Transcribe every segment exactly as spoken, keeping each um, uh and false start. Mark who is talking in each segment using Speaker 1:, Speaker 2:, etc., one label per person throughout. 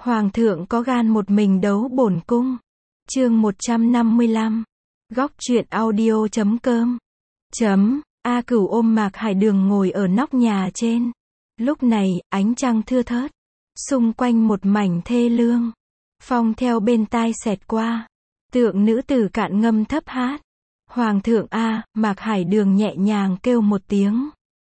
Speaker 1: Hoàng thượng có gan một mình đấu bổn cung. Chương một trăm năm mươi lăm. Góc truyện audio chấm com. Chấm. A Cửu ôm Mạc Hải Đường ngồi ở nóc nhà trên. Lúc này, ánh trăng thưa thớt. Xung quanh một mảnh thê lương. Phong theo bên tai xẹt qua. Tượng nữ tử cạn ngâm thấp hát. Hoàng thượng a, Mạc Hải Đường nhẹ nhàng kêu một tiếng.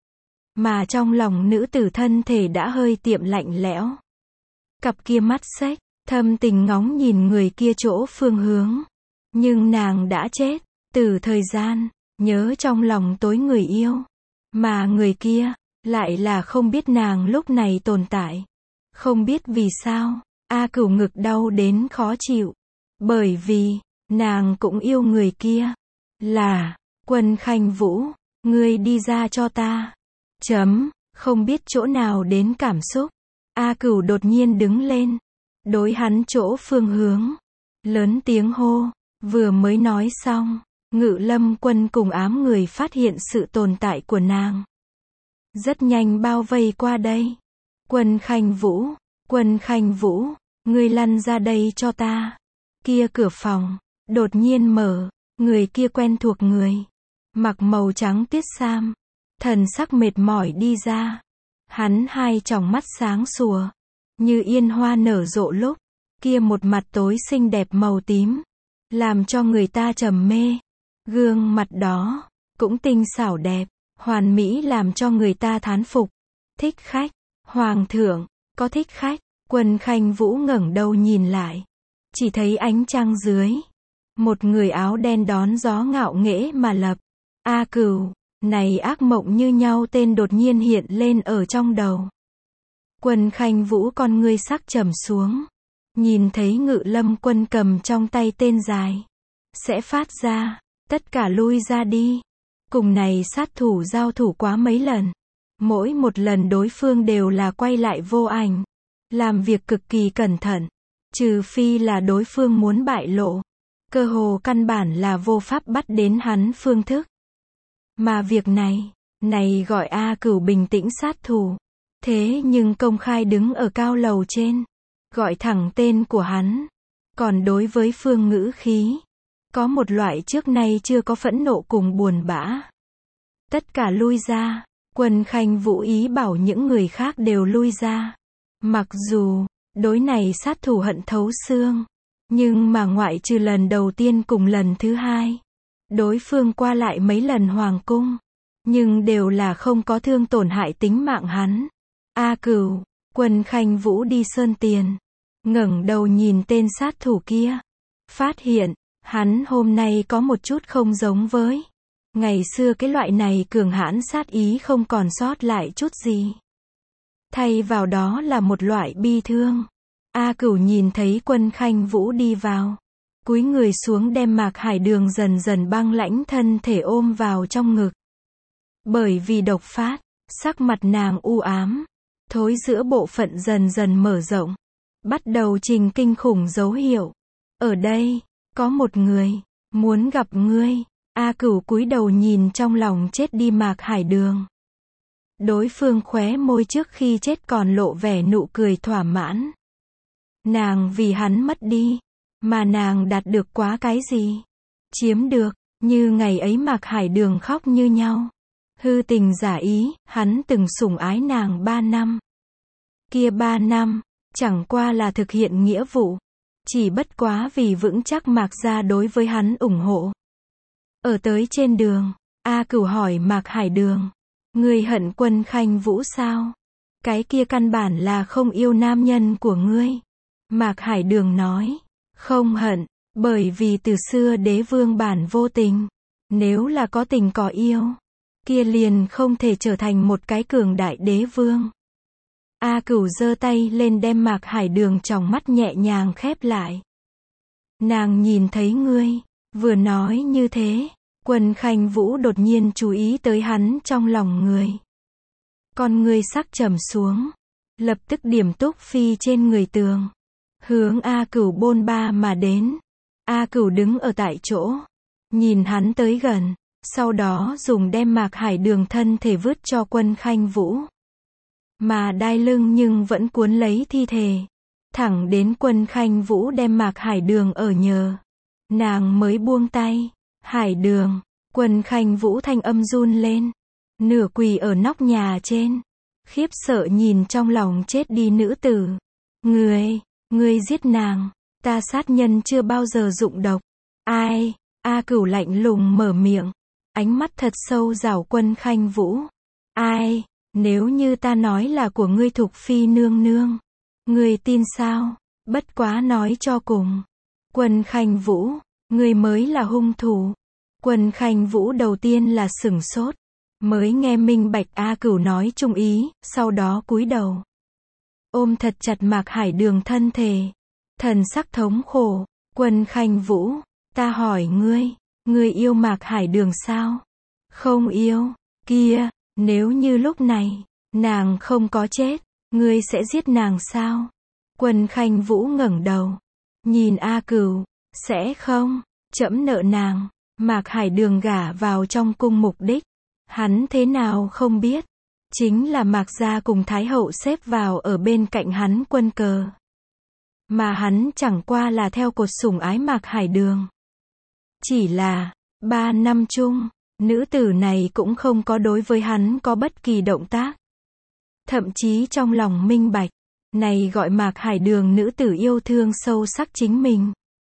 Speaker 1: Mà trong lòng nữ tử thân thể đã hơi tiệm lạnh lẽo. Cặp kia mắt xếch, thâm tình ngóng nhìn người kia chỗ phương hướng. Nhưng nàng đã chết, từ thời gian, nhớ trong lòng tối người yêu. Mà người kia, lại là không biết nàng lúc này tồn tại. Không biết vì sao, A Cửu ngực đau đến khó chịu. Bởi vì, nàng cũng yêu người kia. Là, Quân Khanh Vũ, ngươi đi ra cho ta. Chấm, không biết chỗ nào đến cảm xúc. A Cửu đột nhiên đứng lên. Đối hắn chỗ phương hướng. Lớn tiếng hô. Vừa mới nói xong. Ngự Lâm Quân cùng ám người phát hiện sự tồn tại của nàng. Rất nhanh bao vây qua đây. Quân Khanh Vũ. Quân Khanh Vũ. Ngươi lăn ra đây cho ta. Kia cửa phòng. Đột nhiên mở. Người kia quen thuộc người. Mặc màu trắng tiết sam. Thần sắc mệt mỏi đi ra. Hắn hai tròng mắt sáng sủa. Như yên hoa nở rộ lúc. Kia một mặt tối xinh đẹp màu tím. Làm cho người ta trầm mê. Gương mặt đó. Cũng tinh xảo đẹp. Hoàn mỹ làm cho người ta thán phục. Thích khách. Hoàng thượng. Có thích khách. Quân Khanh Vũ ngẩng đầu nhìn lại. Chỉ thấy ánh trăng dưới. Một người áo đen đón gió ngạo nghễ mà lập. A Cửu. Này ác mộng như nhau tên đột nhiên hiện lên ở trong đầu. Quân Khanh Vũ con ngươi sắc trầm xuống. Nhìn thấy Ngự Lâm Quân cầm trong tay tên dài. Sẽ phát ra. Tất cả lui ra đi. Cùng này sát thủ giao thủ quá mấy lần. Mỗi một lần đối phương đều là quay lại vô ảnh. Làm việc cực kỳ cẩn thận. Trừ phi là đối phương muốn bại lộ. Cơ hồ căn bản là vô pháp bắt đến hắn phương thức. Mà việc này, này gọi A Cửu bình tĩnh sát thủ. Thế nhưng công khai đứng ở cao lầu trên. Gọi thẳng tên của hắn. Còn đối với phương ngữ khí. Có một loại trước nay chưa có phẫn nộ cùng buồn bã. Tất cả lui ra. Quân Khanh Vũ ý bảo những người khác đều lui ra. Mặc dù, đối này sát thủ hận thấu xương. Nhưng mà ngoại trừ lần đầu tiên cùng lần thứ hai. Đối phương qua lại mấy lần hoàng cung. Nhưng đều là không có thương tổn hại tính mạng hắn. A Cửu. Quân Khanh Vũ đi sơn tiền. Ngẩng đầu nhìn tên sát thủ kia. Phát hiện. Hắn hôm nay có một chút không giống với. Ngày xưa cái loại này cường hãn sát ý không còn sót lại chút gì. Thay vào đó là một loại bi thương. A Cửu nhìn thấy Quân Khanh Vũ đi vào. Cúi người xuống đem Mạc Hải Đường dần dần băng lãnh thân thể ôm vào trong ngực. Bởi vì độc phát, sắc mặt nàng u ám. Thối giữa bộ phận dần dần mở rộng. Bắt đầu trình kinh khủng dấu hiệu. Ở đây, có một người, muốn gặp ngươi. A Cửu cúi đầu nhìn trong lòng chết đi Mạc Hải Đường. Đối phương khóe môi trước khi chết còn lộ vẻ nụ cười thỏa mãn. Nàng vì hắn mất đi. Mà nàng đạt được quá cái gì? Chiếm được, như ngày ấy Mạc Hải Đường khóc như nhau. Hư tình giả ý, hắn từng sủng ái nàng ba năm. Kia ba năm, chẳng qua là thực hiện nghĩa vụ. Chỉ bất quá vì vững chắc Mạc gia đối với hắn ủng hộ. Ở tới trên đường, A Cửu hỏi Mạc Hải Đường. Ngươi hận Quân Khanh Vũ sao? Cái kia căn bản là không yêu nam nhân của ngươi. Mạc Hải Đường nói. Không hận, bởi vì từ xưa đế vương bản vô tình. Nếu là có tình có yêu, kia liền không thể trở thành một cái cường đại đế vương. A Cửu giơ tay lên đem Mạc Hải Đường tròng mắt nhẹ nhàng khép lại. Nàng nhìn thấy ngươi, vừa nói như thế, Quân Khanh Vũ đột nhiên chú ý tới hắn trong lòng người. Con ngươi sắc trầm xuống, lập tức điểm túc phi trên người tường. Hướng A Cửu bôn ba mà đến. A Cửu đứng ở tại chỗ. Nhìn hắn tới gần. Sau đó dùng đem Mạc Hải Đường thân thể vứt cho Quân Khanh Vũ. Mà đai lưng nhưng vẫn cuốn lấy thi thể. Thẳng đến Quân Khanh Vũ đem Mạc Hải Đường ở nhờ, nàng mới buông tay. Hải Đường, Quân Khanh Vũ thanh âm run lên, nửa quỳ ở nóc nhà trên, khiếp sợ nhìn trong lòng chết đi nữ tử. Ngươi, ngươi giết nàng, ta sát nhân chưa bao giờ dụng độc. Ai? A Cửu lạnh lùng mở miệng, ánh mắt thật sâu rảo Quân Khanh Vũ. Ai? Nếu như ta nói là của ngươi Thục Phi nương nương, ngươi tin sao? Bất quá nói cho cùng, Quân Khanh Vũ, ngươi mới là hung thủ. Quân Khanh Vũ đầu tiên là sửng sốt, mới nghe minh bạch A Cửu nói chung ý, sau đó cúi đầu, ôm thật chặt Mạc Hải Đường thân thể, thần sắc thống khổ. Quân Khanh Vũ, ta hỏi ngươi, ngươi yêu Mạc Hải Đường sao? Không yêu. Kia, nếu như lúc này, nàng không có chết, ngươi sẽ giết nàng sao? Quân Khanh Vũ ngẩng đầu, nhìn A Cửu, sẽ không, trẫm nợ nàng. Mạc Hải Đường gả vào trong cung mục đích, hắn thế nào không biết, chính là Mạc gia cùng Thái hậu xếp vào ở bên cạnh hắn quân cờ. Mà hắn chẳng qua là theo cột sủng ái Mạc Hải Đường. Chỉ là, ba năm chung, nữ tử này cũng không có đối với hắn có bất kỳ động tác. Thậm chí trong lòng minh bạch, này gọi Mạc Hải Đường nữ tử yêu thương sâu sắc chính mình.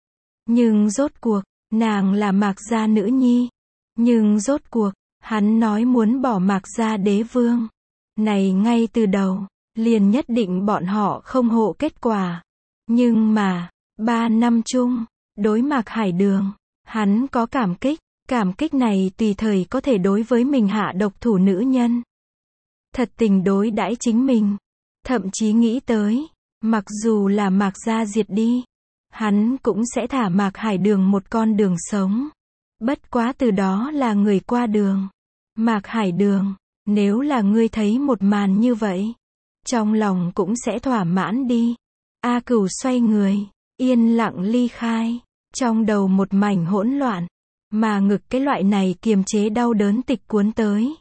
Speaker 1: Nhưng rốt cuộc, nàng là Mạc gia nữ nhi. Nhưng rốt cuộc, hắn nói muốn bỏ Mạc gia đế vương. Này ngay từ đầu, liền nhất định bọn họ không hộ kết quả. Nhưng mà, ba năm chung, đối Mạc Hải Đường, hắn có cảm kích. Cảm kích này tùy thời có thể đối với mình hạ độc thủ nữ nhân. Thật tình đối đãi chính mình. Thậm chí nghĩ tới, mặc dù là Mạc gia diệt đi, hắn cũng sẽ thả Mạc Hải Đường một con đường sống. Bất quá từ đó là người qua đường. Mạc Hải Đường, nếu là ngươi thấy một màn như vậy, trong lòng cũng sẽ thỏa mãn đi. A Cửu xoay người, yên lặng ly khai, trong đầu một mảnh hỗn loạn, mà ngực cái loại này kiềm chế đau đớn tịch cuốn tới.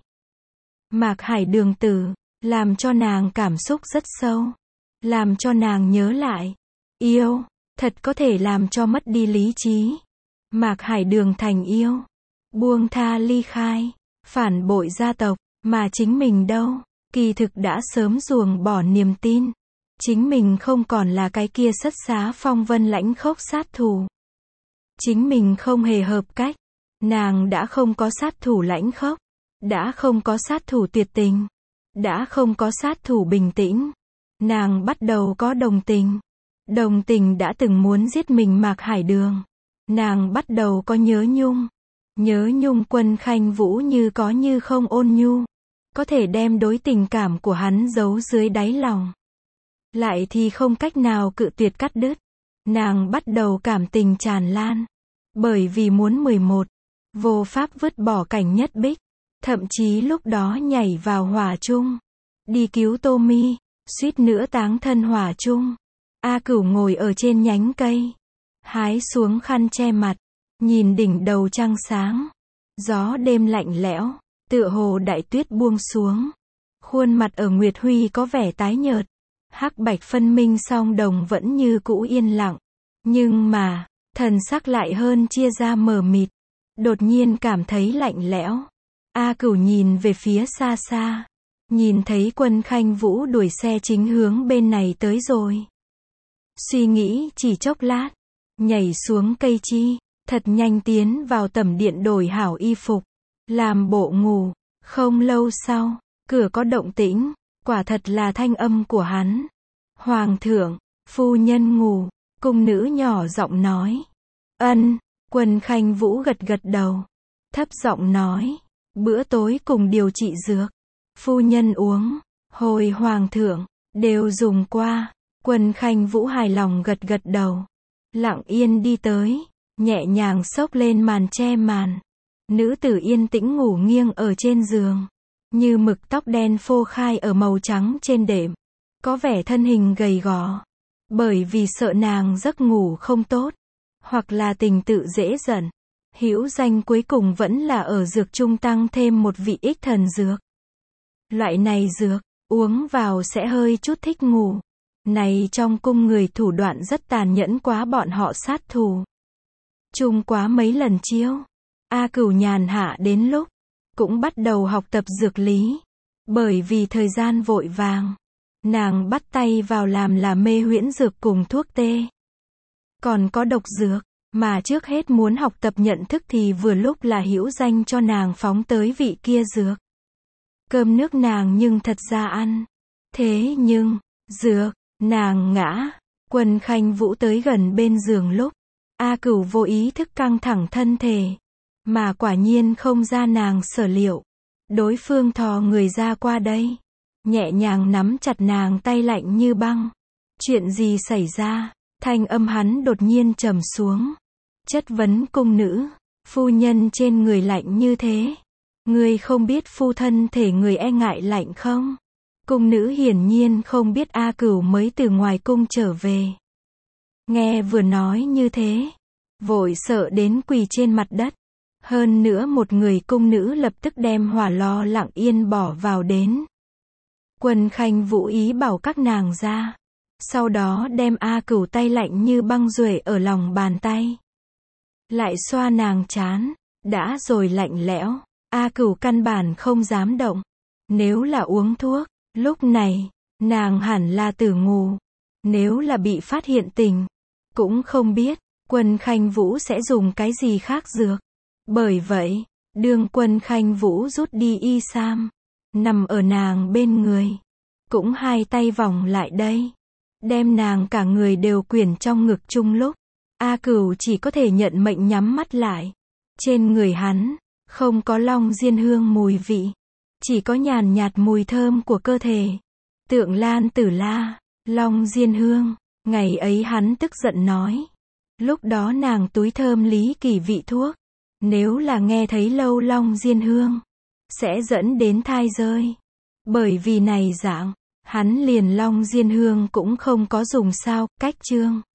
Speaker 1: Mạc Hải Đường tử, làm cho nàng cảm xúc rất sâu, làm cho nàng nhớ lại, yêu, thật có thể làm cho mất đi lý trí. Mạc Hải Đường thành yêu, buông tha ly khai, phản bội gia tộc, mà chính mình đâu, kỳ thực đã sớm ruồng bỏ niềm tin. Chính mình không còn là cái kia sất xá phong vân lãnh khốc sát thủ. Chính mình không hề hợp cách, nàng đã không có sát thủ lãnh khốc, đã không có sát thủ tuyệt tình, đã không có sát thủ bình tĩnh. Nàng bắt đầu có đồng tình. Đồng tình đã từng muốn giết mình Mạc Hải Đường. Nàng bắt đầu có nhớ nhung. Nhớ nhung Quân Khanh Vũ như có như không ôn nhu, có thể đem đối tình cảm của hắn giấu dưới đáy lòng, lại thì không cách nào cự tuyệt cắt đứt. Nàng bắt đầu cảm tình tràn lan, bởi vì muốn mười một, vô pháp vứt bỏ Cảnh Nhất Bích, thậm chí lúc đó nhảy vào hỏa chung, đi cứu Tô Mi, suýt nữa táng thân hỏa chung. A Cửu ngồi ở trên nhánh cây, hái xuống khăn che mặt, nhìn đỉnh đầu trăng sáng, gió đêm lạnh lẽo, tựa hồ đại tuyết buông xuống, khuôn mặt ở Nguyệt Huy có vẻ tái nhợt, hắc bạch phân minh song đồng vẫn như cũ yên lặng, nhưng mà, thần sắc lại hơn chia ra mờ mịt, đột nhiên cảm thấy lạnh lẽo. A Cửu nhìn về phía xa xa, nhìn thấy Quân Khanh Vũ đuổi xe chính hướng bên này tới rồi. Suy nghĩ chỉ chốc lát, nhảy xuống cây chi, thật nhanh tiến vào tẩm điện đổi hảo y phục, làm bộ ngủ. Không lâu sau, cửa có động tĩnh, quả thật là thanh âm của hắn. Hoàng thượng, phu nhân ngủ, cung nữ nhỏ giọng nói. Ân, Quân Khanh Vũ gật gật đầu, thấp giọng nói, bữa tối cùng điều trị dược, phu nhân uống, hồi hoàng thượng, đều dùng qua. Quân Khanh Vũ hài lòng gật gật đầu, lặng yên đi tới, nhẹ nhàng xốc lên màn che màn. Nữ tử yên tĩnh ngủ nghiêng ở trên giường, như mực tóc đen phô khai ở màu trắng trên đệm, có vẻ thân hình gầy gò, bởi vì sợ nàng giấc ngủ không tốt, hoặc là tình tự dễ giận. Hữu danh cuối cùng vẫn là ở dược trung tăng thêm một vị ích thần dược. Loại này dược, uống vào sẽ hơi chút thích ngủ. Này trong cung người thủ đoạn rất tàn nhẫn quá, bọn họ sát thủ chung quá mấy lần chiêu. A Cửu nhàn hạ đến lúc cũng bắt đầu học tập dược lý. Bởi vì thời gian vội vàng, nàng bắt tay vào làm là mê huyễn dược cùng thuốc tê. Còn có độc dược, mà trước hết muốn học tập nhận thức thì vừa lúc là hữu danh cho nàng phóng tới vị kia dược. Cơm nước nàng nhưng thật ra ăn. Thế nhưng, dược, nàng ngã. Quân Khanh Vũ tới gần bên giường lúc A Cửu vô ý thức căng thẳng thân thể. Mà quả nhiên không ra nàng sở liệu. Đối phương thò người ra qua đây. Nhẹ nhàng nắm chặt nàng tay lạnh như băng. Chuyện gì xảy ra? Thanh âm hắn đột nhiên trầm xuống. Chất vấn cung nữ. Phu nhân trên người lạnh như thế. Ngươi không biết phu thân thể người e ngại lạnh không? Cung nữ hiển nhiên không biết A Cửu mới từ ngoài cung trở về. Nghe vừa nói như thế, vội sợ đến quỳ trên mặt đất. Hơn nữa một người cung nữ lập tức đem hỏa lò lặng yên bỏ vào đến. Quân Khanh Vũ ý bảo các nàng ra. Sau đó đem A Cửu tay lạnh như băng duệ ở lòng bàn tay. Lại xoa nàng trán. Đã rồi lạnh lẽo. A Cửu căn bản không dám động. Nếu là uống thuốc, lúc này, nàng hẳn là tử ngủ. Nếu là bị phát hiện tình, cũng không biết, Quân Khanh Vũ sẽ dùng cái gì khác dược. Bởi vậy, đương Quân Khanh Vũ rút đi y sam, nằm ở nàng bên người, cũng hai tay vòng lại đây, đem nàng cả người đều quyển trong ngực chung lúc, A Cửu chỉ có thể nhận mệnh nhắm mắt lại. Trên người hắn, không có long diên hương mùi vị, chỉ có nhàn nhạt mùi thơm của cơ thể. Tượng Lan Tử La, long diên hương, ngày ấy hắn tức giận nói. Lúc đó nàng túi thơm Lý Kỳ vị thuốc. Nếu là nghe thấy lâu long diên hương, sẽ dẫn đến thai rơi. Bởi vì này dạng, hắn liền long diên hương cũng không có dùng sao, cách chương.